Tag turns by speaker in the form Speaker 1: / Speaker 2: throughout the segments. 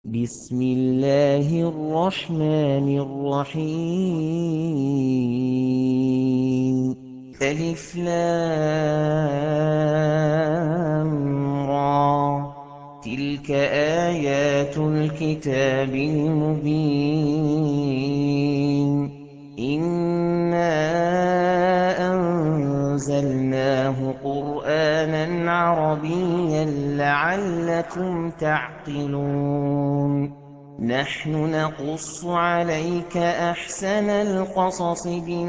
Speaker 1: بسم الله الرحمن الرحيم ألف لام را تلك آيات الكتاب المبين إنا أنزلناه قرآنًا عربيًّا لعلكم تعقلون نحن نقص عليك أحسن القصص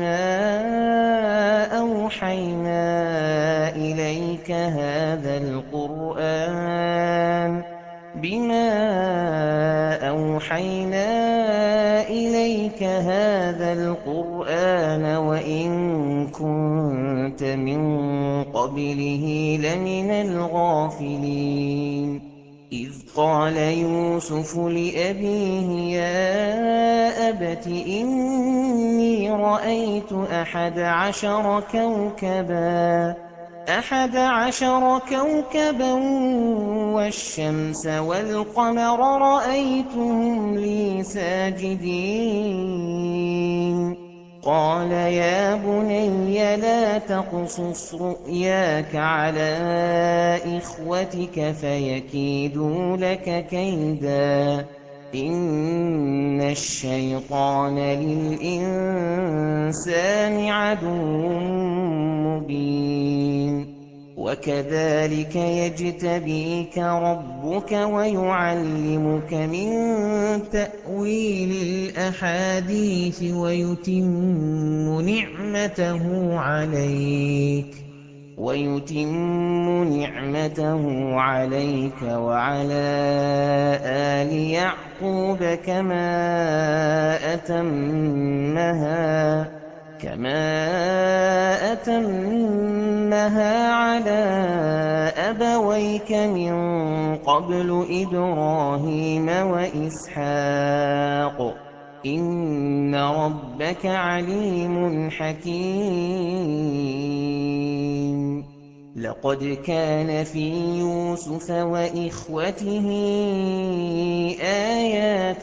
Speaker 1: بما أوحينا إليك هذا القرآن وإن كنت من قبله لمن الغافلين إذ قال يوسف لأبيه يا أبت إني رأيت أحد عشر كوكبا والشمس والقمر رأيتهم لي ساجدين قال يا بني لا تقصص رؤياك على إخوتك فيكيدوا لك كيدا إن الشيطان للإنسان عدو مبين وكذلك يجتبيك ربك ويعلمك من تأويل الأحاديث ويتم نعمته عليك وعلى آل يعقوب كما أتمها على أبويك من قبل إبراهيم وإسحاق إن ربك عليم حكيم لقد كان في يوسف وإخوته آيات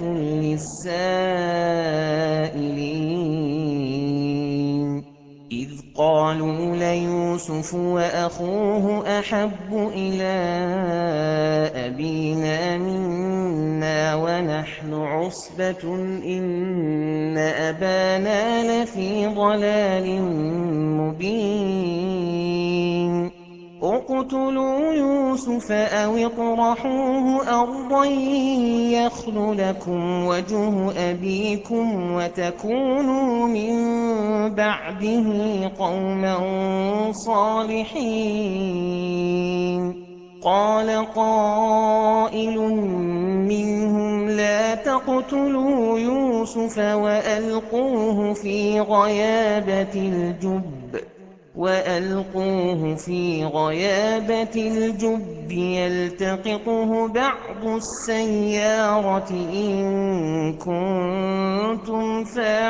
Speaker 1: للسائلين إذ قالوا ليوسف وأخوه أحب إلى أبينا منا ونحن عصبة إن أبانا لفي ضلال مبين اقتلوا يوسف أو اطرحوه أرضا يخل لكم وجه أبيكم وتكونوا من بعده قوما صالحين قال قائل منهم لا تقتلوا يوسف وألقوه في غيابة الجب يلتقطه بعض السيارة إن كنتم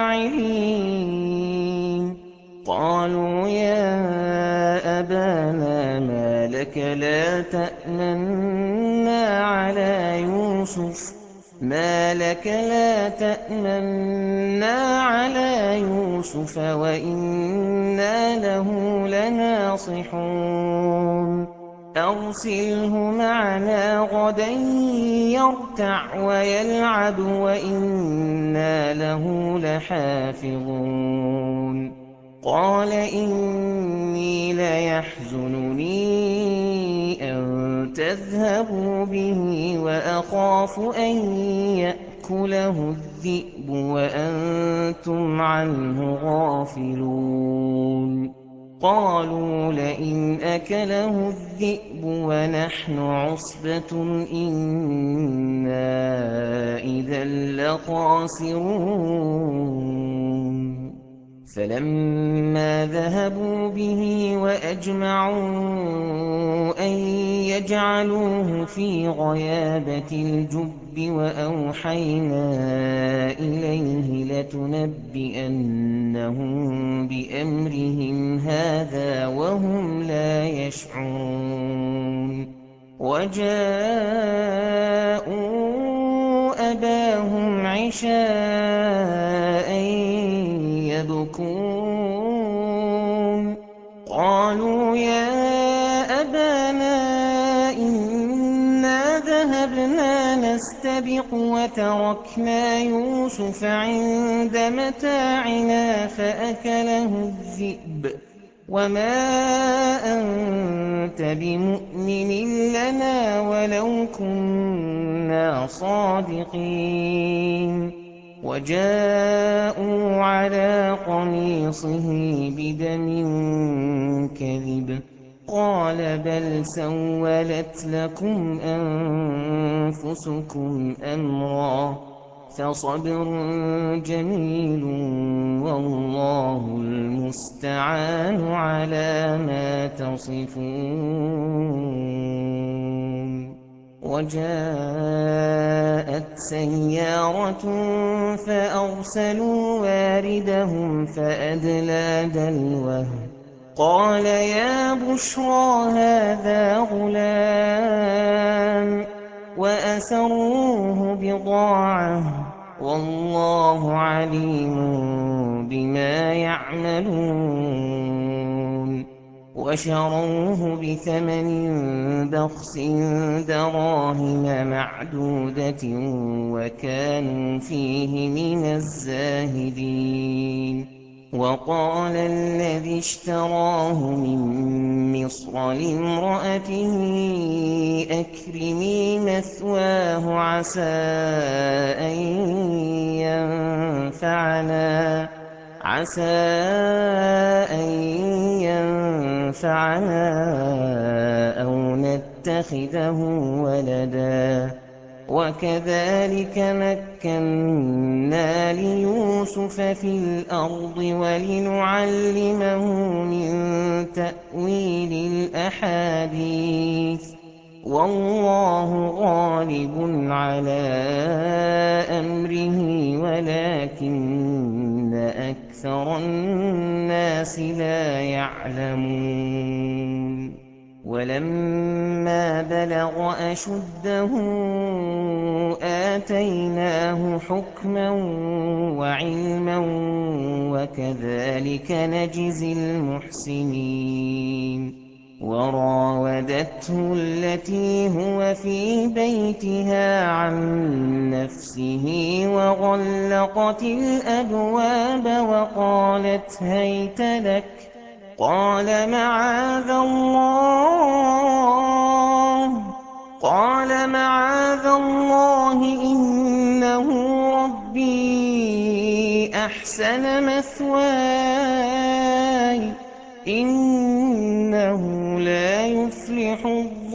Speaker 1: فاعلين قالوا يا أبانا ما لك لا تأمنا على يوسف وإنا له لناصحون أرسله معنا غدا يرتع ويلعب وإنا له لحافظون قال إني ليحزنني أن تذهبوا به وأخاف أن يأكله الذئب وأنتم عنه غافلون قالوا لئن أكله الذئب ونحن عصبة إنا إذا لخاسرون فلما ذهبوا به وأجمعوا أن يجعلوه في غيابة الجب وأوحينا إليه لتنبئنهم بأمرهم هذا وهم لا يشعرون وجاءوا عِشَاءً يَبْكُونَ قَالُوا يَا أَبَانَا إِنَّا ذَهَبْنَا نَسْتَبِقُ وَتَرَكْنَا يُوسُفَ عِندَ مَتَاعِنَا فَأَكَلَهُ الذِّئْبُ وَمَا أَنتَ بِمُؤْمِنٍ لَّنَا وَلَوْ كُنَّا صَادِقِينَ وَجَاءُوا عَلَىٰ قَمِيصِهِ بِدَمٍ كَذِبٍ قَالَ بَلْ سَوَّلَتْ لَكُمْ أَنفُسُكُمْ أَمْرًا فَصَبْرٌ جَمِيلٌ وَاللَّهُ الْمُسْتَعَانُ عَلَىٰ مَا تَصِفُونَ وَجَاءَتْ سَيَّارَةٌ فَأَرْسَلُوا وَارِدَهُمْ فَأَدْلَىٰ دَلْوَهُ قَالَ يَا بُشْرَىٰ هَٰذَا غُلَامٌ وَأَسَرُّوهُ بِضَاعَةً وَاللَّهُ عَلِيمٌ بِمَا يَعْمَلُونَ وَشَرَوْهُ بِثَمَنٍ بَخْسٍ دَرَاهِمَ مَعْدُودَةٍ وَكَانُوا فِيهِ مِنَ الزَّاهِدِينَ وَقَالَ الَّذِي اشْتَرَاهُ مِن مِّصْرَ لِامْرَأَتِهِ أَكْرِمِي مَثْوَاهُ عَسَىٰ أَن يَنفَعَنَا أَوْ نَتَّخِذَهُ وَلَدًا وَكَذَٰلِكَ مَكَّنَّا لِيُوسُفَ فِي الْأَرْضِ وَلِنُعَلِّمَهُ مِن تَأْوِيلِ الْأَحَادِيثِ وَاللَّهُ غَالِبٌ عَلَىٰ أَمْرِهِ وَلَٰكِنَّ أَكْثَرَ النَّاسِ لَا يَعْلَمُونَ وَلَمَّا بَلَغَ أَشُدَّهُ آتَيْنَاهُ حُكْمًا وَعِلْمًا وَكَذَٰلِكَ نَجْزِي الْمُحْسِنِينَ وَرَاوَدَتْهُ الَّتِي هُوَ فِي بَيْتِهَا عَن نَّفْسِهِ وَغَلَّقَتِ الْأَبْوَابَ وَقَالَتْ هَيْتَ لَكَ قَالَ مَعَاذَ اللَّهِ إِنَّهُ رَبِّي أَحْسَنَ مَثْوَايَ إِنَّهُ لَا يُفْلِحُ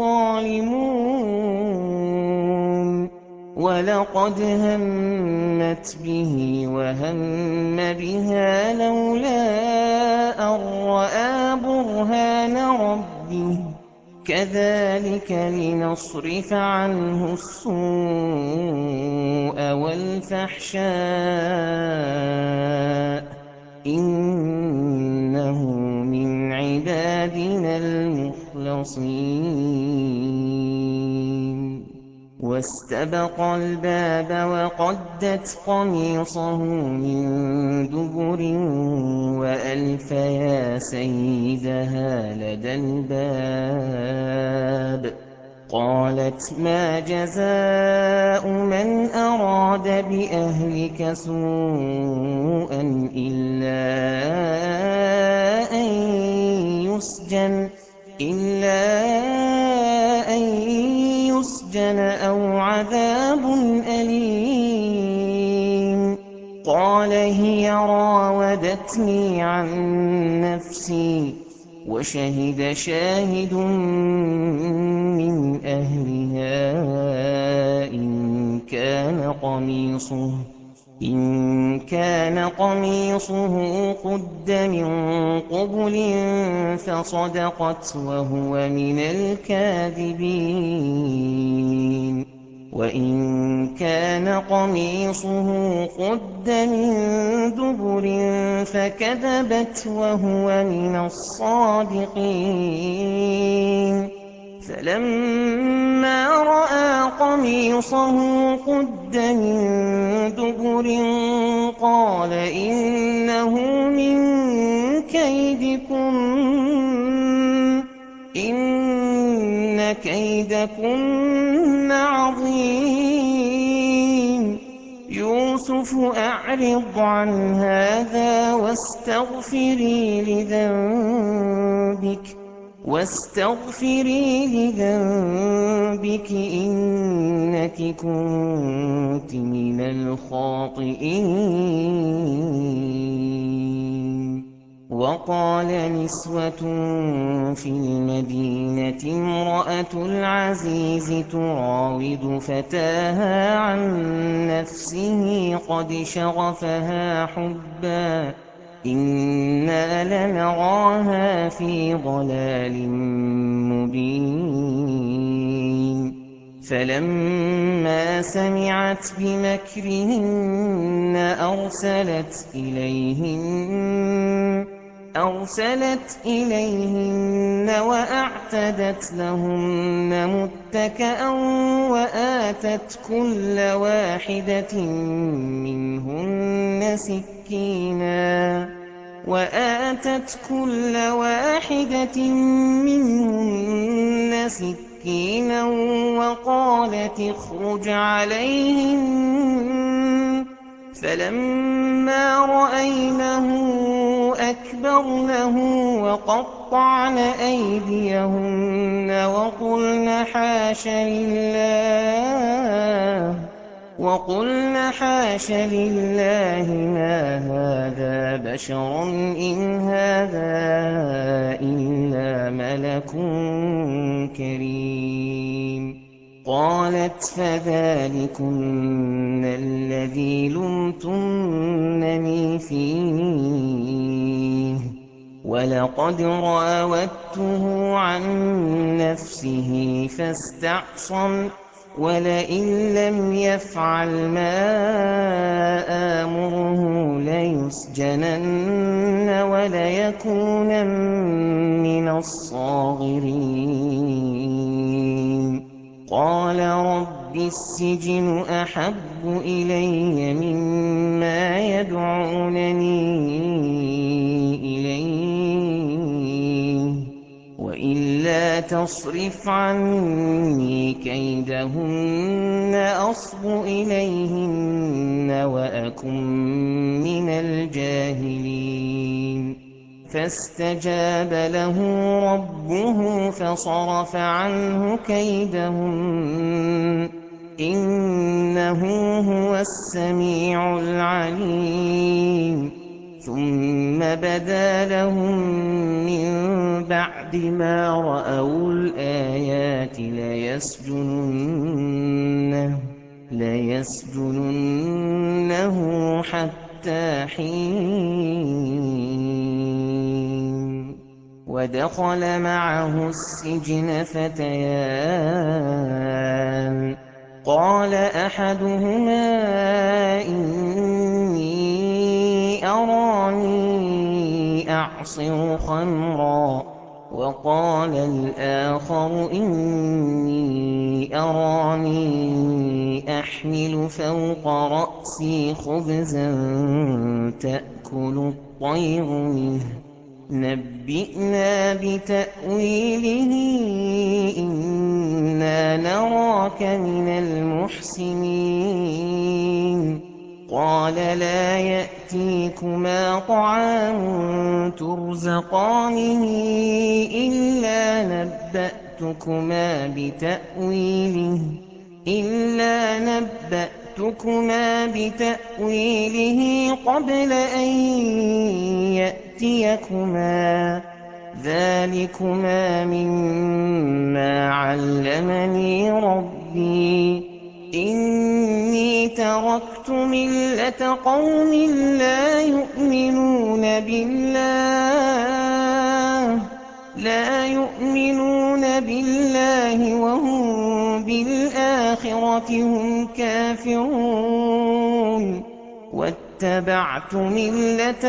Speaker 1: الظَّالِمُونَ وَلَقَدْ هَمَّتْ بِهِ وَهَمَّ بِهَا لَوْلَا أَن رَّأَىٰ بُرْهَانَ رَبِّهِ كَذَٰلِكَ لِنَصْرِفَ عَنْهُ السُّوءَ وَالْفَحْشَاءَ إِنَّهُ مِنْ عِبَادِنَا الْمُخْلَصِينَ وَاسْتَبَقَا الْبَابَ وَقَدَّتْ قَمِيصَهُ مِن دُبُرٍ وَأَلْفَ يَا سَيِّدَهَا لَدَى الْبَابِ قَالَتْ مَا جَزَاءُ مَنْ أَرَادَ بِأَهْلِكَ سُوءًا إِلَّا أَن يُسْجَنَ أَوْ عَذَابٌ أَلِيمٌ قَالَ هِيَ رَاوَدَتْنِي عَن نَّفْسِي وَشَهِدَ شَاهِدٌ مِّنْ أَهْلِهَا إِن كَانَ قَمِيصُهُ قُدَّ مِن قُبُلٍ فَصَدَقَتْ وَهُوَ مِنَ الْكَاذِبِينَ وَإِن كَانَ قَمِيصُهُ قُدَّ مِن دُبُرٍ فَكَذَبَتْ وَهُوَ مِنَ الصَّادِقِينَ فَلَمَّا رَأَىٰ قَمِيصَهُ قُدَّ مِن دُبُرٍ قَالَ إِنَّهُ مِن كَيْدِكُنَّ ۖ إِنَّ كَيْدَكُنَّ عَظِيمٌ. يُوسُفُ أَعْرِضْ عَنْ هَٰذَا وَاسْتَغْفِرِي لِذَنبِكِ إِنَّكِ كُنتِ مِنَ الْخَاطِئِينَ. وَقَالَ نِسْوَةٌ فِي الْمَدِينَةِ امْرَأَتُ الْعَزِيزِ تُرَاوِدُ فَتَاهَا عَن نَّفْسِهِ قَدْ شَغَفَهَا حُبًّا إِنَّا لَنَرَاهَا فِي ضَلَالٍ مُّبِينٍ. فَلَمَّا سَمِعَتْ بِمَكْرِهِنَّ أَرْسَلَتْ إِلَيْهِنَّ وَأَعْتَدَتْ لَهُنَّ مُتَّكَأً وَآتَتْ كُلَّ واحدة مِّنْهُنَّ سِكِّينًا وَقَالَتِ اخْرُجْ عَلَيْهِنَّ. فَلَمَّا رَأَيْنَهُ أَكْبَرْنَهُ وَقَطَّعْنَ أَيْدِيَهُنَّ وَقُلْنَ حَاشَ لِلَّهِ مَا هَٰذَا بَشَرًا إِنْ هَٰذَا إِلَّا مَلَكٌ كَرِيمٌ. قَالَتْ فَذَٰلِكُنَّ الَّذِي لُمْتُنَّنِي فِيهِ وَلَقَدْ رَاوَدتُّهُ عَن نَّفْسِهِ فَاسْتَعْصَمَ وَلَئِن لَّمْ يَفْعَلْ مَا آمُرُهُ لَيُسْجَنَنَّ وَلَيَكُونًا مِّنَ الصَّاغِرِينَ. قَالَ رَبِّ السِّجْنُ أَحَبُّ إِلَيَّ مِمَّا يَدْعُونَنِي إِلَيْهِ وَإِلَّا تَصْرِفْ عَنِّي كَيْدَهُنَّ أَصْبُ إِلَيْهِنَّ وَأَكُن مِّنَ الْجَاهِلِينَ. فَاسْتَجَابَ لَهُ رَبُّهُ فَصَرَفَ عَنْهُ كَيْدَهُنَّ ۚ إِنَّهُ هُوَ السَّمِيعُ الْعَلِيمُ. ثُمَّ بَدَا لَهُم مِّن بَعْدِ مَا رَأَوُا الْآيَاتِ لَيَسْجُنُنَّهُ حَتَّىٰ حِينٍ. وَدَخَلَ مَعَهُ السِّجْنَ فَتَيَانِ ۖ قَالَ أَحَدُهُمَا إِنِّي أَرَانِي أَعْصِرُ خَمْرًا وَقَالَ الْآخَرُ إِنِّي أَرَانِي أَحْمِلُ فَوْقَ رَأْسِي خُبْزًا تَأْكُلُ الطَّيْرُ مِنْهُ ۖ نَبِّئْنَا بِتَأْوِيلِهِ إِنَّا نَرَاكَ مِنَ الْمُحْسِنِينَ. قَالَ لَا يَأْتِيكُمَا طَعَامٌ تُرْزَقَانِهِ إِلَّا نَبَّأْتُكُمَا بِتَأْوِيلِهِ قَبْلَ أَن يَأْتِيَكُمَا ۚ ذَٰلِكُمَا مِمَّا عَلَّمَنِي رَبِّي ۚ إِنِّي تَرَكْتُ مِلَّةَ قَوْمٍ لَّا يُؤْمِنُونَ بِاللَّهِ وَهُم بِالْآخِرَةِ هُمْ كَافِرُونَ. وَاتَّبَعْتُ مِلَّةَ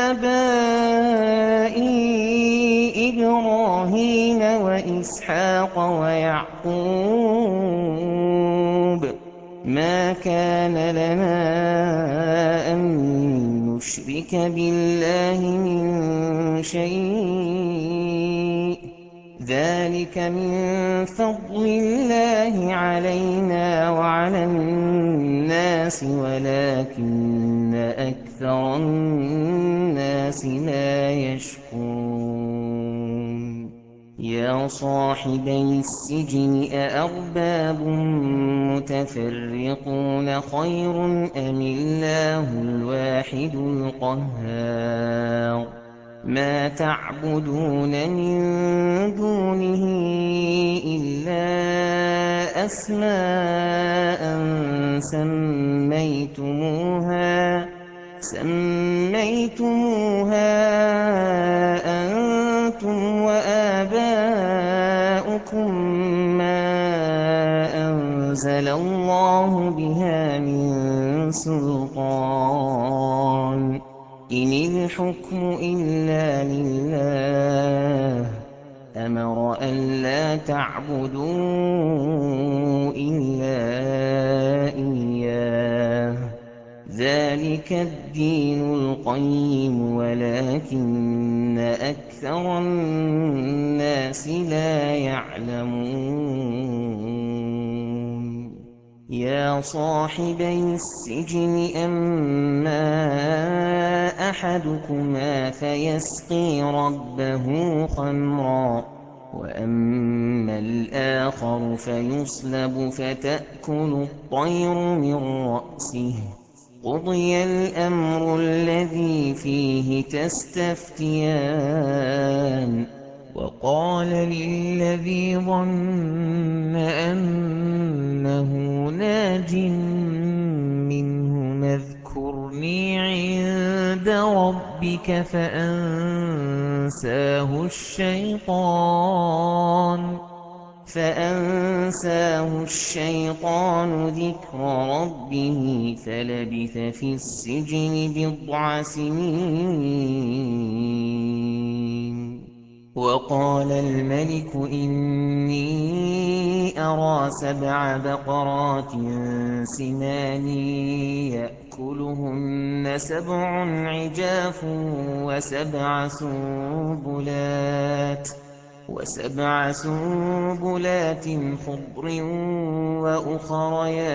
Speaker 1: آبَائِي إِبْرَاهِيمَ وَإِسْحَاقَ وَيَعْقُوبَ ۚ مَا كَانَ لَنَا أَن نُّشْرِكَ بِاللَّهِ مِن شَيْءٍ ۚ ذَٰلِكَ مِن فَضْلِ اللَّهِ عَلَيْنَا وَعَلَى النَّاسِ وَلَٰكِنَّ أَكْثَرَ النَّاسِ لَا يَشْكُرُونَ يَا صَاحِبَيِ السِّجْنِ أَأَرْبَابٌ مُّتَفَرِّقُونَ خَيْرٌ أَمِ اللَّهُ الْوَاحِدُ الْقَهَّارُ مَا تَعْبُدُونَ مِن دُونِهِ إِلَّا أَسْمَاءً سَمَّيْتُمُوهَا أَنتُمْ وَآبَاؤُكُم مَّا أَنزَلَ اللَّهُ بِهَا مِن سُلْطَانٍ ۚ إِنِ الْحُكْمُ إِلَّا لِلَّهِ ۚ أَمَرَ أَلَّا تَعْبُدُوا إِلَّا إِيَّاهُ ۚ ذَٰلِكَ الدِّينُ الْقَيِّمُ وَلَٰكِنَّ أَكْثَرَ النَّاسِ لَا يَعْلَمُونَ يَا صَاحِبَيِ السِّجْنِ أَمَّا أَحَدُكُمَا فَيَسْقِي رَبَّهُ خَمْرًا وَأَمَّا الْآخَرُ فَيُصْلَبُ فَتَأْكُلُ الطَّيْرُ مِن رَّأْسِهِ ۚ قُضِيَ الْأَمْرُ الَّذِي فِيهِ تَسْتَفْتِيَانِ
Speaker 2: وَقَالَ لِلَّذِي ظَنَّ أَنَّهُ نَاجٍ مِّنْهُمَا اذْكُرْنِي عِندَ رَبِّكَ
Speaker 1: فَأَنسَاهُ الشَّيْطَانُ ذِكْرَ رَبِّهِ فَلَبِثَ فِي السِّجْنِ بِضْعَ سِنِينَ وَقَالَ الْمَلِكُ إِنِّي أَرَىٰ 7 بَقَرَاتٍ سِمَانٍ يَأْكُلُهُنَّ 7 عِجَافٌ وَسَبْعَ سُنبُلَاتٍ خُضْرٍ وَأُخَرَ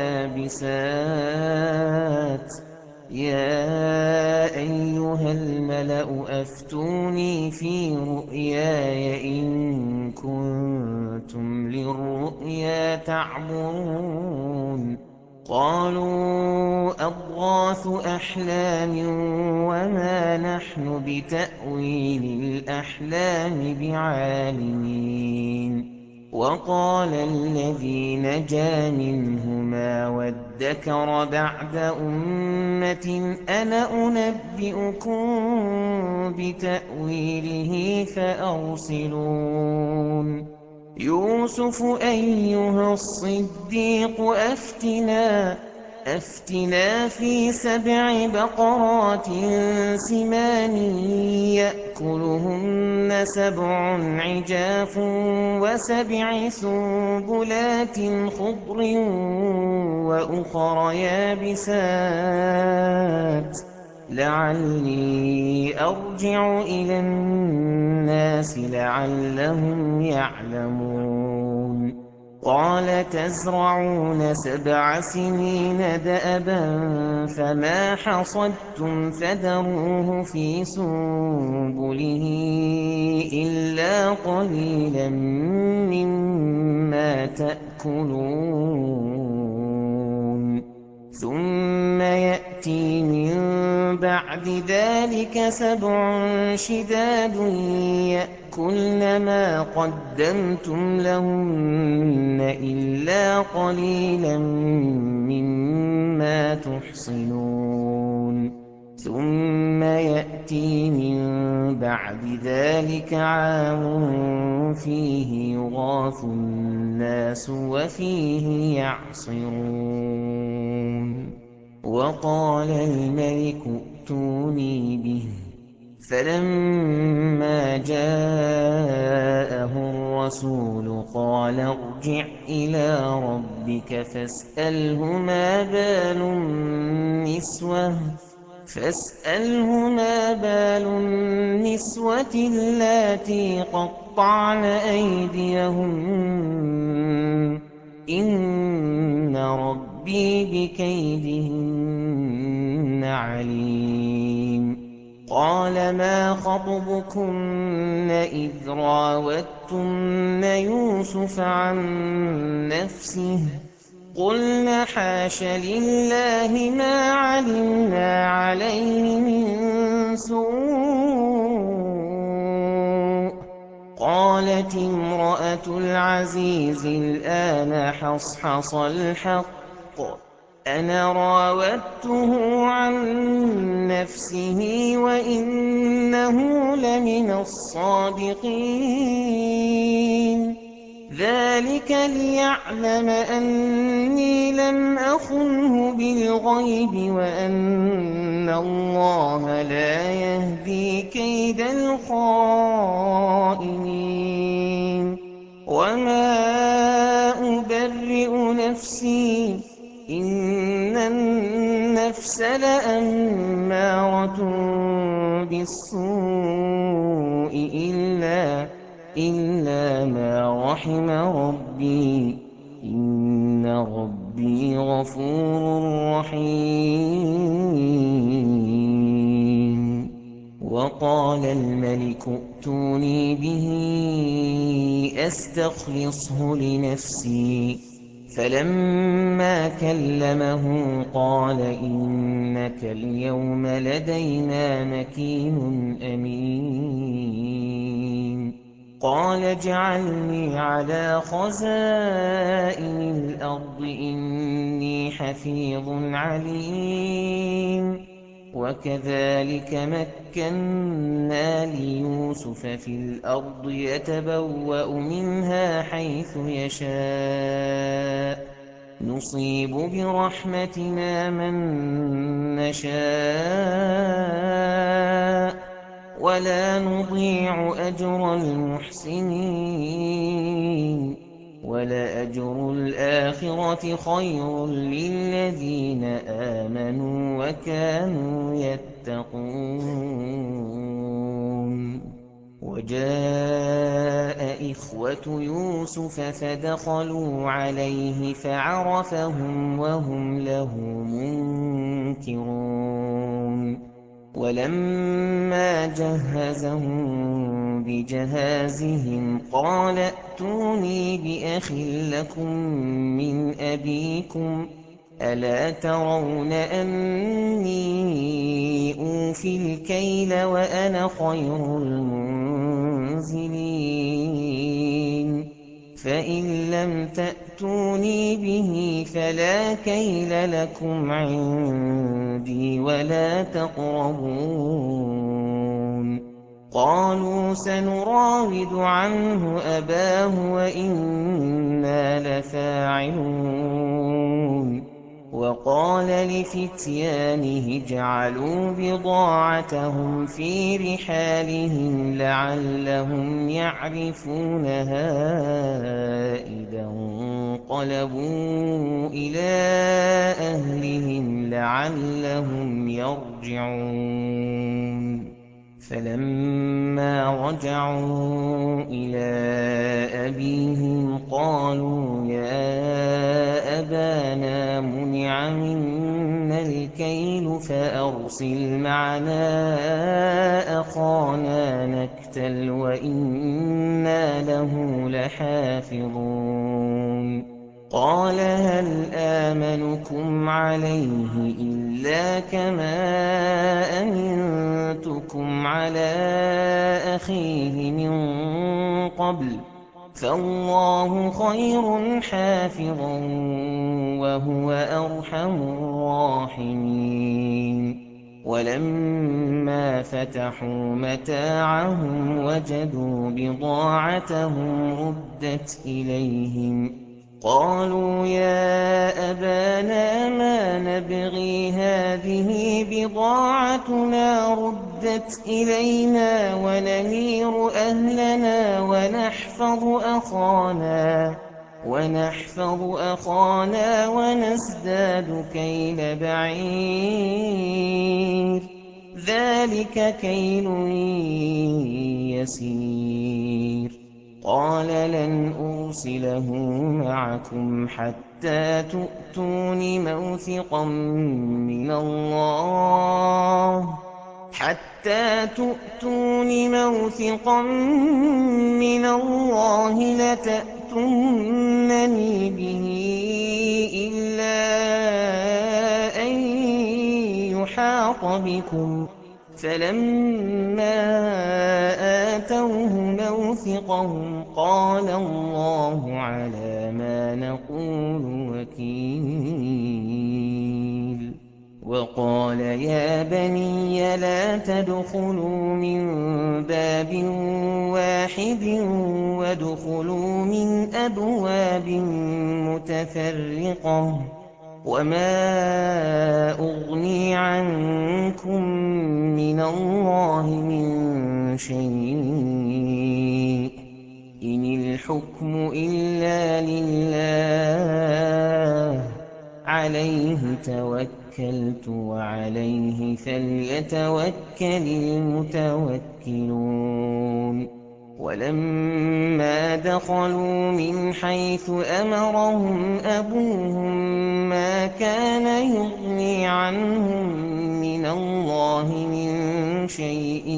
Speaker 1: يَابِسَاتٍ ۖ يَا أَيُّهَا الْمَلَأُ أَفْتُونِي فِي رُؤْيَايَ إِن كُنتُمْ لِلرُّؤْيَا تَعْبُرُونَ قَالُوا أَضْغَاثُ أَحْلَامٍ وَمَا نَحْنُ بِتَأْوِيلِ الْأَحْلَامِ بِعَالِمِينَ وَقَالَ الَّذِي نَجَا مِنْهُمَا وَادَّكَرَ بَعْدَ أُمَّةٍ أَنَا أُنَبِّئُكُم بِتَأْوِيلِهِ فَأَرْسِلُونِ يُوسُفُ أَيُّهَا الصِّدِّيقُ أَفْتِنَا فِي 7 بَقَرَاتٍ سِمَانٍ يَأْكُلُهُنَّ 7 عِجَافٌ و7 سُنبُلَاتٍ خُضْرٍ وَأُخَرَ يَابِسَاتٍ ۖ لَعَلِّي أَرْجِعُ إِلَى النَّاسِ لَعَلَّهُمْ يَعْلَمُونَ قَالَ تَزْرَعُونَ 7 سِنِينَ دَأَبًا فَمَا حَصَدتُّمْ فَذَرُوهُ فِي سُنبُلِهِ إِلَّا قَلِيلًا مِّمَّا تَأْكُلُونَ ثُمَّ يَأْتِي مِن بَعْدِ ذَٰلِكَ 7 شِدَادٌ يَأْكُلْنَ مَا قَدَّمْتُمْ لَهُنَّ إِلَّا قَلِيلًا مِّمَّا تُحْصِنُونَ ثُمَّ يَأْتِي مِن بَعْدِ ذَٰلِكَ عَامٌ فِيهِ يُغَاثُ النَّاسُ وَفِيهِ يَعْصِرُونَ وَقَالَ الْمَلِكُ ائْتُونِي بِهِ ۖ فَلَمَّا جَاءَهُ الرَّسُولُ قَالَ ارْجِعْ إِلَىٰ رَبِّكَ فَاسْأَلْهُ مَا بَالُ النِّسْوَةِ اللَّاتِي قَطَّعْنَ أَيْدِيَهُنَّ ۚ إِنَّ رَبِّي بِكَيْدِهِنَّ عَلِيمٌ. قَالَ مَا خَطْبُكُنَّ إِذْ رَاوَدتُّنَّ يُوسُفَ عَن نَّفْسِهِ ۚ قُلْنَ حَاشَ لِلَّهِ مَا عَلِمْنَا عَلَيْهِ مِن سُوءٍ ۚ قَالَتِ امْرَأَتُ الْعَزِيزِ الْآنَ حَصْحَصَ الْحَقُّ أَنَا رَاوَدتُّهُ عَن نَّفْسِهِ وَإِنَّهُ لَمِنَ الصَّادِقِينَ ذَٰلِكَ لِيَعْلَمَ أَنِّي لَمْ أَخُنْهُ بِالْغَيْبِ وَأَنَّ اللَّهَ لَا يَهْدِي كَيْدَ الْخَائِنِينَ وَمَا أُبَرِّئُ نَفْسِي ۚ إِنَّ النَّفْسَ لَأَمَّارَةٌ بِالسُّوءِ إِلَّا مَا رَحِمَ رَبِّي ۚ إِنَّ رَبِّي غَفُورٌ رَّحِيمٌ. وَقَالَ الْمَلِكُ ائْتُونِي بِهِ أَسْتَخْلِصْهُ لِنَفْسِي ۖ فَلَمَّا كَلَّمَهُ قَالَ إِنَّكَ الْيَوْمَ لَدَيْنَا مَكِينٌ أَمِينٌ. قَالَ اجْعَلْنِي عَلَىٰ خَزَائِنِ الْأَرْضِ ۖ إِنِّي حَفِيظٌ عَلِيمٌ. وَكَذَٰلِكَ مَكَّنَّا لِيُوسُفَ فِي الْأَرْضِ يَتَبَوَّأُ مِنْهَا حَيْثُ يَشَاءُ ۚ نُصِيبُ بِرَحْمَتِنَا مَن نَّشَاءُ ۖ وَلَا نُضِيعُ أَجْرَ الْمُحْسِنِينَ وَلَأَجْرُ الْآخِرَةِ خَيْرٌ لِّلَّذِينَ آمَنُوا وَكَانُوا يَتَّقُونَ وَجَاءَ إِخْوَةُ يُوسُفَ فَدَخَلُوا عَلَيْهِ فَعَرَفَهُمْ وَهُمْ لَهُ مُنكِرُونَ وَلَمَّا جَهَّزَهُم بِجَهَازِهِمْ قَالَ ائْتُونِي بِأَخٍ لَّكُم مِّنْ أَبِيكُمْ ۚ أَلَا تَرَوْنَ أَنِّي أُوفِي الْكَيْلَ وَأَنَا خَيْرُ الْمُنزِلِينَ فَإِن لَّمْ تَأْتُونِي بِهِ فَلَا كَيْلَ لَكُمْ عِندِي وَلَا تَقْرَبُونِ قَالُوا سَنُرَاوِدُ عَنْهُ أَبَاهُ وَإِنَّا لَفَاعِلُونَ وَقَالَ لِفِتْيَانِهِ اجْعَلُوا بِضَاعَتَهُمْ فِي رِحَالِهِمْ لَعَلَّهُمْ يَعْرِفُونَهَا إِذَا انقَلَبُوا إِلَىٰ أَهْلِهِمْ لَعَلَّهُمْ يَرْجِعُونَ فَلَمَّا رَجَعُوا إِلَىٰ أَبِيهِمْ قَالُوا يَا أَبَانَا مُنِعَ مِنَّا الْكَيْلُ فَأَرْسِلْ مَعَنَا أَخَانَا نَكْتَلْ وَإِنَّا لَهُ لَحَافِظُونَ قَالَ هَلْ آمَنُكُمْ عَلَيْهِ إِلَّا كَمَا أَمِنتُكُمْ عَلَىٰ أَخِيهِ مِن قَبْلُ ۖ فَاللَّهُ خَيْرٌ حَافِظًا وَهُوَ أَرْحَمُ الرَّاحِمِينَ وَلَمَّا فَتَحُوا مَتَاعَهُمْ وَجَدُوا بِضَاعَتَهُمْ رُدَّتْ إِلَيْهِمْ قَالُوا يَا أَبَانَا مَا نَبْغِي هَٰذِهِ بِضَاعَتُنَا رُدَّتْ إِلَيْنَا وَنَمِيرُ أَهْلَنَا ونحفظ أَخَانَا وَنَزْدَادُ كَيْلَ بَعِيرٍ ۖ ذَٰلِكَ كَيْلٌ يَسِيرٌ قَالَ لَنْ أُرْسِلَهُ مَعَكُمْ حَتَّىٰ تُؤْتُونِ مَوْثِقًا مِّنَ اللَّهِ لَتَأْتُنَّنِي بِهِ إِلَّا أَن يُحَاطَ بِكُمْ ۖ فَلَمَّا آتَوْهُ مَوْثِقَهُمْ قَالَ اللَّهُ عَلَىٰ مَا نَقُولُ وَكِيلٌ وَقَالَ يَا بَنِيَّ لَا تَدْخُلُوا مِن بَابٍ وَاحِدٍ وَادْخُلُوا مِنْ أَبْوَابٍ مُّتَفَرِّقَةٍ ۖ وَمَا أُغْنِي عَنكُم مِّنَ اللَّهِ مِن شَيْءٍ ۖ إِنِ الْحُكْمُ إِلَّا لِلَّهِ ۖ عَلَيْهِ تَوَكَّلْتُ وَعَلَيْهِ فَلْيَتَوَكَّلِ الْمُتَوَكِّلُونَ وَلَمَّا دَخَلُوا مِنْ حَيْثُ أَمَرَهُمْ أَبُوهُم مَّا كَانَ يُغْنِي عَنْهُم مِّنَ اللَّهِ مِن شَيْءٍ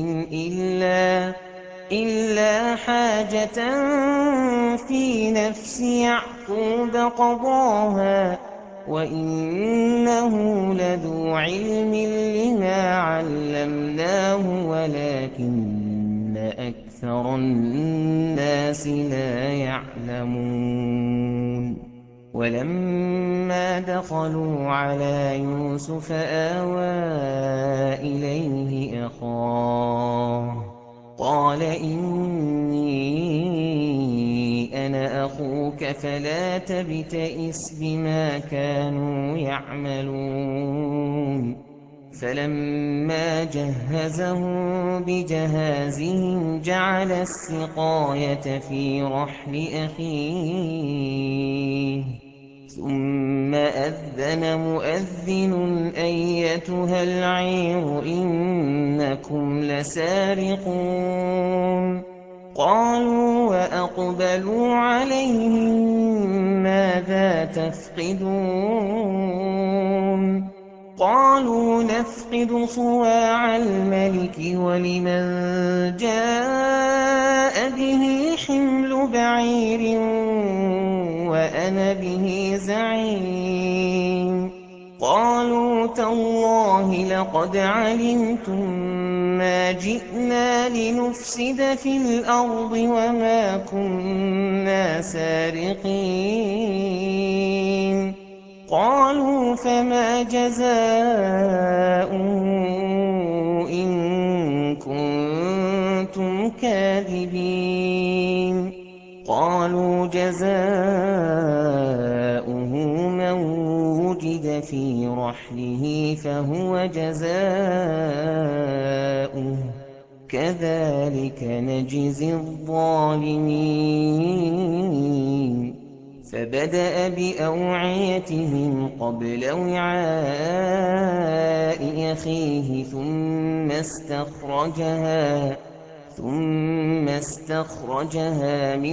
Speaker 1: إِلَّا حَاجَةً فِي نَفْسِ يَعْقُوبَ قَضَاهَا ۚ وَإِنَّهُ لَذُو عِلْمٍ لِّمَا عَلَّمْنَاهُ وَلَٰكِنَّ أَكْثَرَ النَّاسِ لَا يَعْلَمُونَ وَلَمَّا دَخَلُوا عَلَىٰ يُوسُفَ آوَىٰ إِلَيْهِ أَخَاهُ قَالَ إِنِّي أَنَا أَخُوكَ فَلَا تَبْتَئِسْ بِمَا كَانُوا يَعْمَلُونَ فَلَمَّا جَهَّزَهُم بِجَهَازِهِمْ جَعَلَ السِّقَايَةَ فِي رَحْلِ أَخِيهِ ثُمَّ أَذَّنَ مُؤَذِّنٌ أَيَّتُهَا الْعِيرُ إِنَّكُمْ لَسَارِقُونَ قَالُوا وَأَقْبَلُوا عَلَيْهِم مَّاذَا تَفْقِدُونَ قَالُوا نَفْقِدُ صُوَاعَ الْمَلِكِ وَلِمَن جَاءَ بِهِ حِمْلُ بَعِيرٍ وَأَنَا بِهِ زَعِيمٌ قَالُوا تَاللَّهِ لَقَدْ عَلِمْتُم مَّا جِئْنَا لِنُفْسِدَ فِي الْأَرْضِ وَمَا كُنَّا سَارِقِينَ قَالُوا فَمَا جَزَاؤُهُ إِن كُنتُمْ كَاذِبِينَ قَالُوا جَزَاؤُهُ مَن وُجِدَ فِي رَحْلِهِ فَهُوَ جَزَاؤُهُ ۚ كَذَٰلِكَ نَجْزِي الظَّالِمِينَ فَبَدَأَ بِأَوْعِيَتِهِمْ قَبْلَ وِعَاءِ أَخِيهِ ثُمَّ اسْتَخْرَجَهَا مِن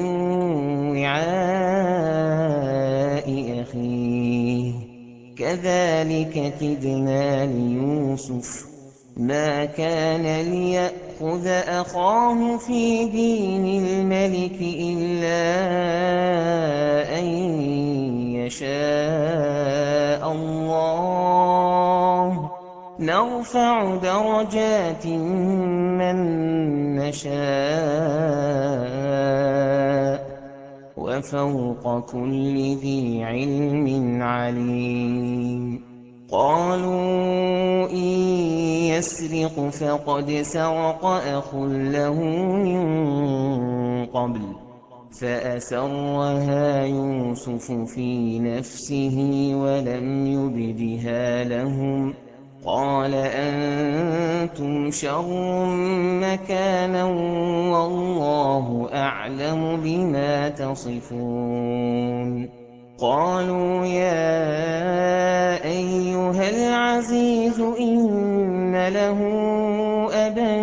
Speaker 1: وِعَاءِ أَخِيهِ كَذَٰلِكَ كِدْنَا لِيُوسُفَ ۖ مَا كَانَ لِيَأْخُذَ أَخَاهُ فِي دِينِ الْمَلِكِ إِلَّا أَن يَشَاءَ اللَّهُ ۚ نَرْفَعُ دَرَجَاتٍ مَّن نَّشَاءُ ۗ وَفَوْقَ كُلِّ ذِي عِلْمٍ عَلِيمٌ قَالُوا إِن يَسْرِقْ فَقَدْ سَرَقَ أَخٌ لَّهُ مِن قَبْلُ فَأَسَرَّهَا يُوسُفُ فِي نَفْسِهِ وَلَمْ يُبْدِهَا لَهُمْ قَالَ أَنتُمْ شَرٌّ مَّكَانًا وَاللَّهُ أَعْلَمُ بِمَا تَصِفُونَ قَالُوا يَا أَيُّهَا الْعَزِيزُ إِنَّ لَهُ أَبًا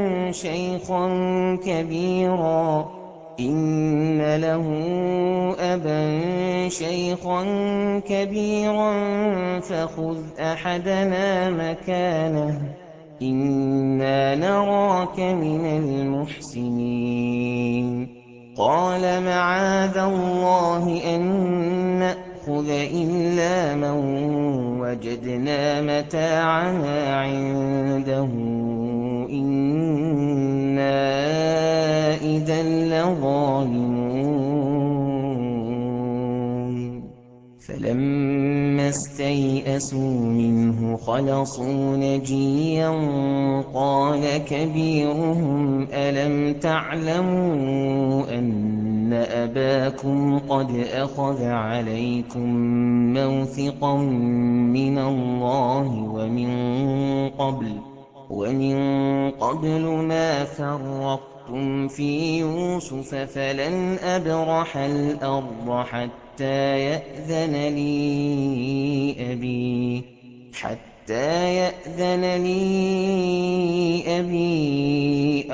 Speaker 1: شَيْخًا كَبِيرًا فَخُذْ أَحَدَنَا مَكَانَهُ إِنَّا نَرَاكَ مِنَ الْمُحْسِنِينَ قَالَ مَعَاذَ اللَّهِ أَن نَّأْخُذَ إِلَّا مَن وَجَدْنَا مَتَاعَنَا عِندَهُ إِنَّا إِذًا لَّظَالِمُونَ فَلَمَّا اسْتَيْأَسُوا مِنْهُ خَلَصُوا نَجِيًّا قَالَ كَبِيرُهُمْ أَلَمْ تَعْلَمُوا أَنَّ أَبَاكُمْ قَدْ أَخَذَ عَلَيْكُم مَّوْثِقًا مِّنَ اللَّهِ وَمِن قَبْلُ مَا فَرَّطتُمْ فِي يُوسُفَ فَلَنْ أَبْرَحَ الْأَرْضَ حَتَّىٰ يَأْذَنَ لِي أَبِي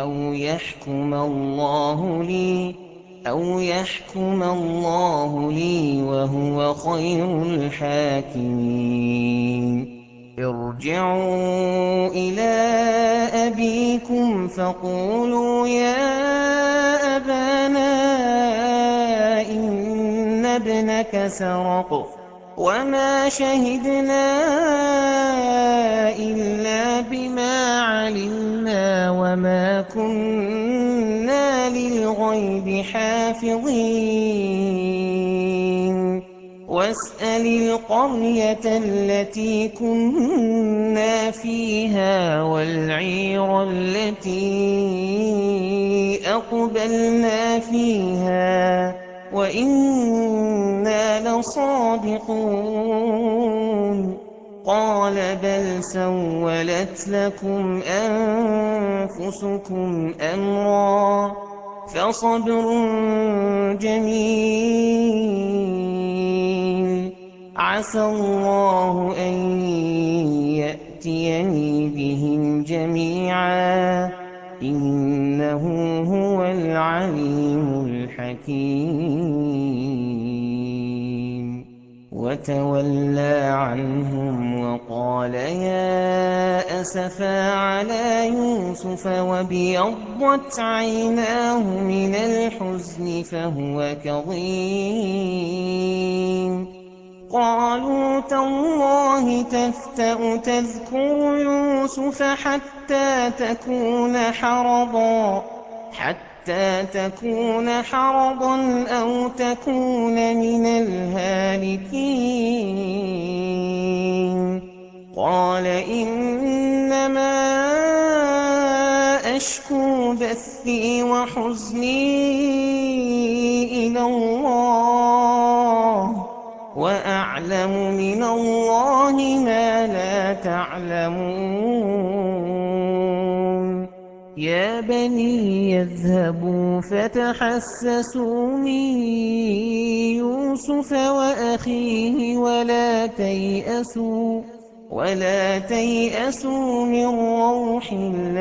Speaker 1: أَوْ يَحْكُمَ اللَّهُ لِي وَهُوَ خَيْرُ الْحَاكِمِينَ ارْجِعُوا إِلَىٰ أَبِيكُمْ فَقُولُوا يَا أَبَانَا إِنَّ ابْنَكَ سَرَقَ وَمَا شَهِدْنَا إِلَّا بِمَا عَلِمْنَا وَمَا كُنَّا لِلْغَيْبِ حَافِظِينَ وَاسْأَلِ الْقَرْيَةَ الَّتِي كُنَّا فِيهَا وَالْعِيرَ الَّتِي أَقْبَلْنَا فِيهَا وَإِنَّا لَصَادِقُونَ قَالَ بَلْ سَوَّلَتْ لَكُمْ أَنفُسُكُمْ أَمْرًا فَصَبْرٌ جَمِيلٌ عَسَى اللَّهُ أَن يَأْتِيَنِي بِهِمْ جَمِيعًا إِنَّهُ هُوَ الْعَلِيمُ الْحَكِيمُ وَتَوَلَّىٰ عَنْهُمْ وَقَالَ يَا أَسَفَىٰ عَلَىٰ يُوسُفَ وَابْيَضَّتْ عَيْنَاهُ مِنَ الْحُزْنِ فَهُوَ كَظِيمٌ قَالُوا تَاللَّهِ تَفْتَأُ تَذْكُرُ يُوسُفَ حَتَّىٰ تَكُونَ حَرَضًا أَوْ تَكُونَ مِنَ الْهَالِكِينَ قَالَ إِنَّمَا أَشْكُو بَثِّي وَحُزْنِي إِلَى اللَّهِ وَأَعْلَمُ مِنَ اللَّهِ مَا لَا تَعْلَمُونَ يَا بَنِيَّ اذْهَبُوا فَتَحَسَّسُوا مِن يُوسُفَ وَأَخِيهِ وَلَا تَيْأَسُوا مِن رَّوْحِ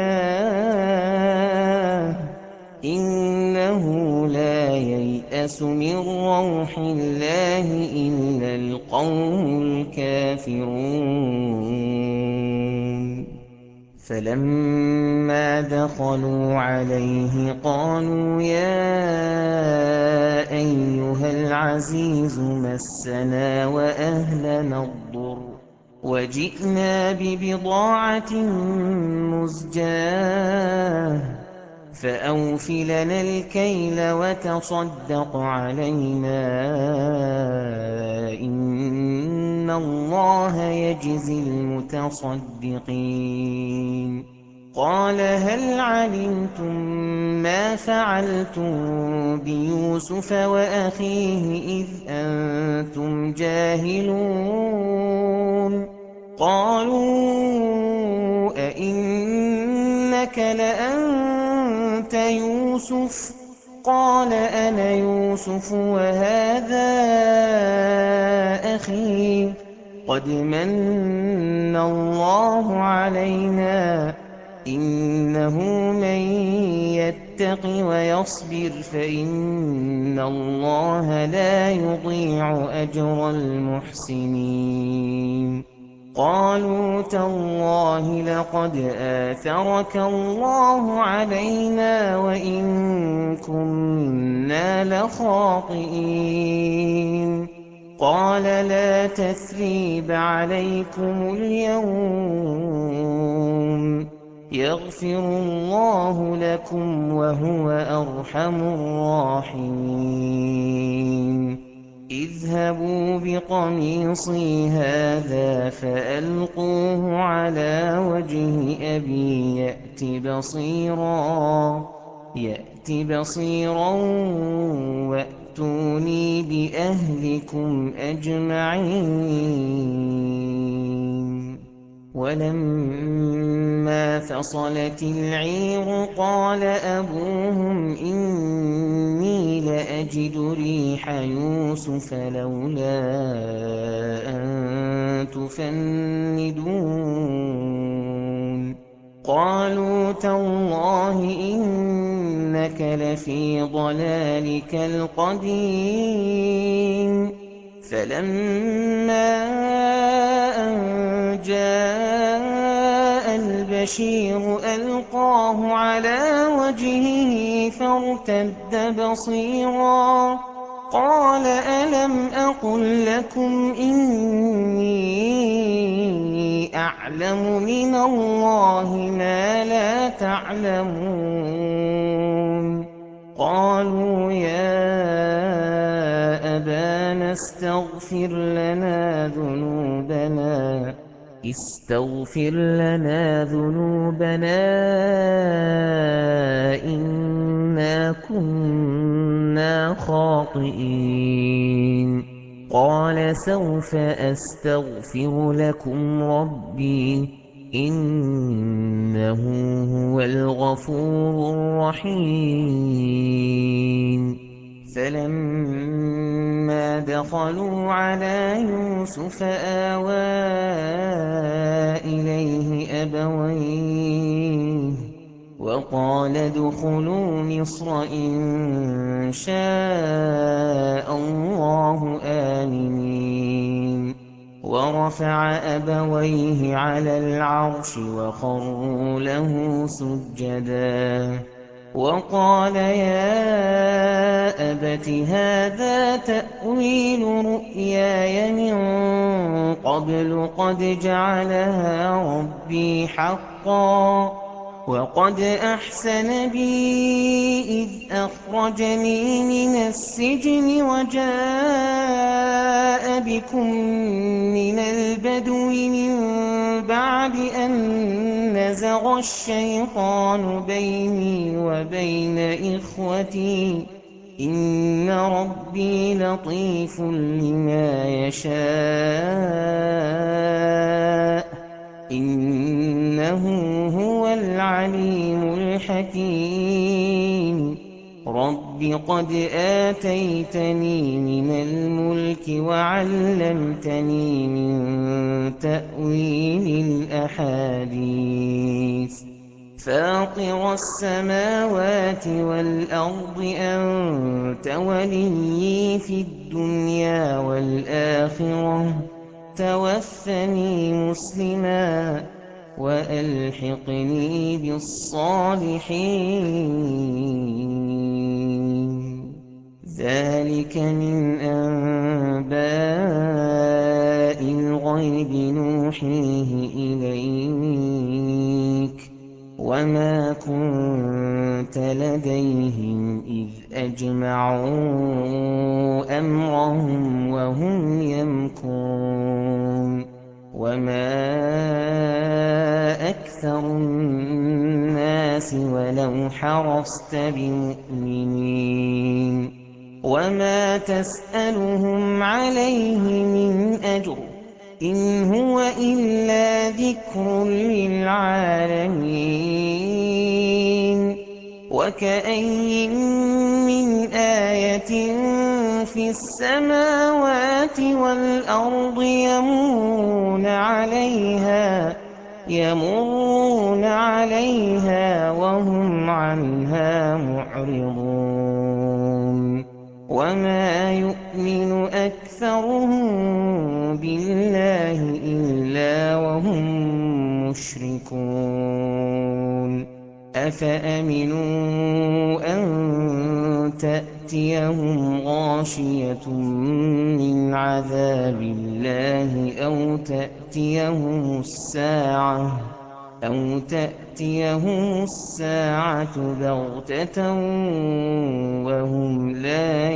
Speaker 1: اللَّهِ ۖ إِنَّهُ لَا يَيْأَسُ مِن رَّوْحِ اللَّهِ إِلَّا الْقَوْمُ الْكَافِرُونَ فَلَمَّا دَخَلُوا عَلَيْهِ قَالُوا يَا أَيُّهَا الْعَزِيزُ مَسَّنَا وَأَهْلَنَا الضُّرُّ وَجِئْنَا بِبِضَاعَةٍ مُزْجَاةٍ فَأَوْفِ لَنَا الْكَيْلَ وَتَصَدَّقْ عَلَيْنَا ۖ إِنَّ اللَّهَ يَجْزِي الْمُتَصَدِّقِينَ قَالَ هَلْ عَلِمْتُم مَّا فَعَلْتُم بِيُوسُفَ وَأَخِيهِ إِذْ أَنتُمْ جَاهِلُونَ قَالُوا إِنَّكَ لَأَنتَ يُوسُفُ ۖ قَالَ أَنَا يُوسُفُ وَهَٰذَا أَخِي ۖ قَدْ مَنَّ اللَّهُ عَلَيْنَا ۖ إِنَّهُ مَن يَتَّقِ وَيَصْبِرْ فَإِنَّ اللَّهَ لَا يُضِيعُ أَجْرَ الْمُحْسِنِينَ قَالُوا تَاللَّهِ لَقَدْ آثَرَكَ اللَّهُ عَلَيْنَا وَإِن كُنَّا لَخَاطِئِينَ قَالَ لَا تَثْرِيبَ عَلَيْكُمُ الْيَوْمَ يَغْفِرُ اللَّهُ لَكُمْ وَهُوَ أَرْحَمُ الرَّاحِمِينَ اذْهَبُوا بِقَمِيصِي هَٰذَا فَأَلْقُوهُ عَلَىٰ وَجْهِ أَبِي يَأْتِ بَصِيرًا وَأْتُونِي بِأَهْلِكُمْ أَجْمَعِينَ وَلَمَّا فَصَلَتِ الْعِيرُ قَالَ أَبُوهُمْ إِنِّي لَأَجِدُ رِيحَ يُوسُفَ لَوْلَا أَن تُفَنِّدُونِ قَالُوا تَاللَّهِ إِنَّكَ لَفِي ضَلَالِكَ الْقَدِيمِ فَلَمَّا أَن جَاءَ الْبَشِيرُ أَلْقَاهُ عَلَىٰ وَجْهِهِ فَارْتَدَّ بَصِيرًا ۖ قَالَ أَلَمْ أَقُل لَّكُمْ إِنِّي أَعْلَمُ مِنَ اللَّهِ مَا لَا تَعْلَمُونَ قَالُوا يَا أَبَانَا اسْتَغْفِرْ لَنَا ذُنُوبَنَا إِنَّا كُنَّا خَاطِئِينَ قَالَ سَوْفَ أَسْتَغْفِرُ لَكُمْ رَبِّي إِنَّهُ هُوَ الْغَفُورُ الرَّحِيمُ فَلَمَّا دَخَلُوا عَلَىٰ يُوسُفَ آوَىٰ إِلَيْهِ أَبَوَيْهِ وَقَالَ ادْخُلُوا مِصْرَ إِن شَاءَ اللَّهُ آمِنِينَ وَرَفَعَ أَبَوَيْهِ عَلَى الْعَرْشِ وَخَرُّوا لَهُ سُجَّدًا وَقَالَ يَا أَبَتِ هَٰذَا تَأْوِيلُ رُؤْيَايَ مِن قَبْلُ قَدْ جَعَلَهَا رَبِّي حَقًّا وَقَدْ أَحْسَنَ بِي إِذْ أَخْرَجَنِي مِنَ السِّجْنِ وَجَاءَ بِكُم مِّنَ الْبَدْوِ مِن بَعْدِ أَن نَّزَغَ الشَّيْطَانُ بَيْنِي وَبَيْنَ إِخْوَتِي ۚ إِنَّ رَبِّي لَطِيفٌ لِّمَا يَشَاءُ ۚ إِنَّهُ هُوَ الْعَلِيمُ الْحَكِيمُ رَبِّ قَدْ آتَيْتَنِي مِنَ الْمُلْكِ وَعَلَّمْتَنِي مِن تَأْوِيلِ الْأَحَادِيثِ فَاطِرَ السَّمَاوَاتِ وَالْأَرْضِ أَنتَ وَلِيِّي فِي الدُّنْيَا وَالْآخِرَةِ ۖ تَوَفَّنِي مُسْلِمًا وَأَلْحِقْنِي بِالصَّالِحِينَ ذَٰلِكَ مِنْ أَنبَاءِ الْغَيْبِ نُوحِيهِ إِلَيْكَ ۖ وَمَا كُنتَ لَدَيْهِمْ إِذْ أَجْمَعُوا أَمْرَهُمْ وَهُمْ يَمْكُرُونَ وَمَا أَكْثَرُ النَّاسِ وَلَوْ حَرَصْتَ بِمُؤْمِنِينَ وَمَا تَسْأَلُهُمْ عَلَيْهِ مِنْ أَجْرٍ ۚ إِنْ هُوَ إِلَّا ذِكْرٌ لِّلْعَالَمِينَ وَكَأَيِّن مِّنْ آيَةٍ فِي السَّمَاوَاتِ وَالْأَرْضِ يَمُرُّونَ عَلَيْهَا وَهُمْ عَنْهَا مُعْرِضُونَ وَمَا يُؤْمِنُ أَكْثَرُهُم بِاللَّهِ إِلَّا وَهُم مُّشْرِكُونَ أَفَأَمِنُوا أَن تَأْتِيَهُمْ غَاشِيَةٌ مِّنْ عَذَابِ اللَّهِ أَوْ تَأْتِيَهُمُ السَّاعَةُ بَغْتَةً وَهُمْ لَا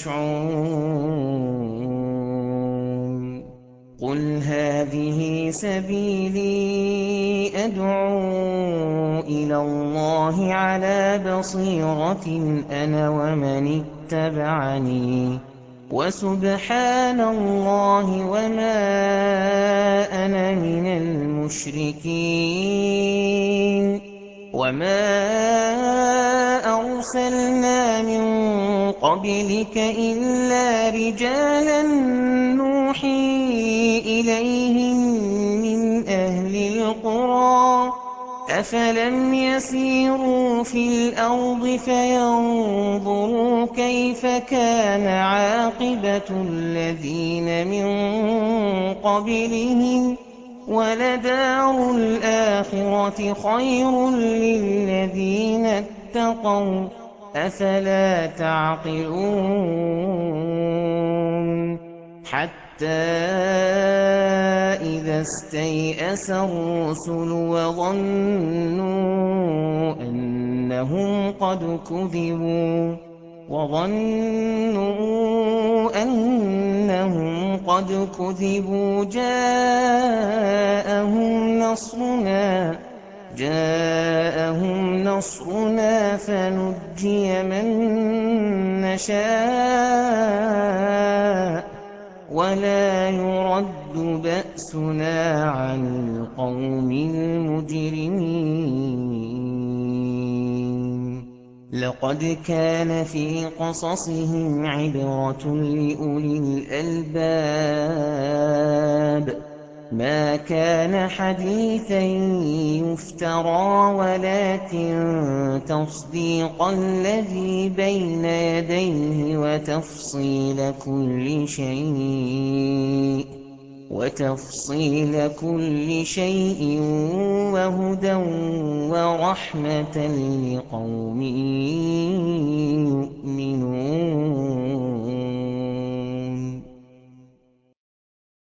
Speaker 1: يَشْعُرُونَ قُلْ هَٰذِهِ سَبِيلِي أَدْعُو إِلَى اللَّهِ عَلَىٰ بَصِيرَةٍ أَنَا وَمَنِ اتَّبَعَنِي ۖ وَسُبْحَانَ اللَّهِ وَمَا أَنَا مِنَ الْمُشْرِكِينَ وَمَا أَرْسَلْنَا مِن قَبْلِكَ إِلَّا رِجَالًا نُّوحِي إِلَيْهِم مِّنْ أَهْلِ الْقُرَىٰ ۗ أَفَلَمْ يَسِيرُوا فِي الْأَرْضِ فَيَنظُرُوا كَيْفَ كَانَ عَاقِبَةُ الَّذِينَ مِن قَبْلِهِمْ ۗ وَلَدَارُ الْآخِرَةِ خَيْرٌ لِّلَّذِينَ اتَّقَوْا ۗ أَفَلَا تَعْقِلُونَ حَتَّىٰ إِذَا اسْتَيْأَسَ الرُّسُلُ وَظَنُّوا أَنَّهُمْ قَدْ كُذِبُوا جَاءَهُمْ نَصْرُنَا فَنُجِّيَ مَن نَّشَاءُ وَلَا يُرَدُّ بَأْسُنَا عَنِ الْقَوْمِ الْمُجْرِمِينَ لَقَدْ كَانَ فِي قَصَصِهِمْ عِبْرَةٌ لِّأُولِي الْأَلْبَابِ مَا كَانَ حَدِيثًا يُفْتَرَىٰ وَلَٰكِن تَصْدِيقَ الَّذِي بَيْنَ يَدَيْهِ وَتَفْصِيلَ كُلِّ شَيْءٍ وَهُدًى وَرَحْمَةً لِّقَوْمٍ يُؤْمِنُونَ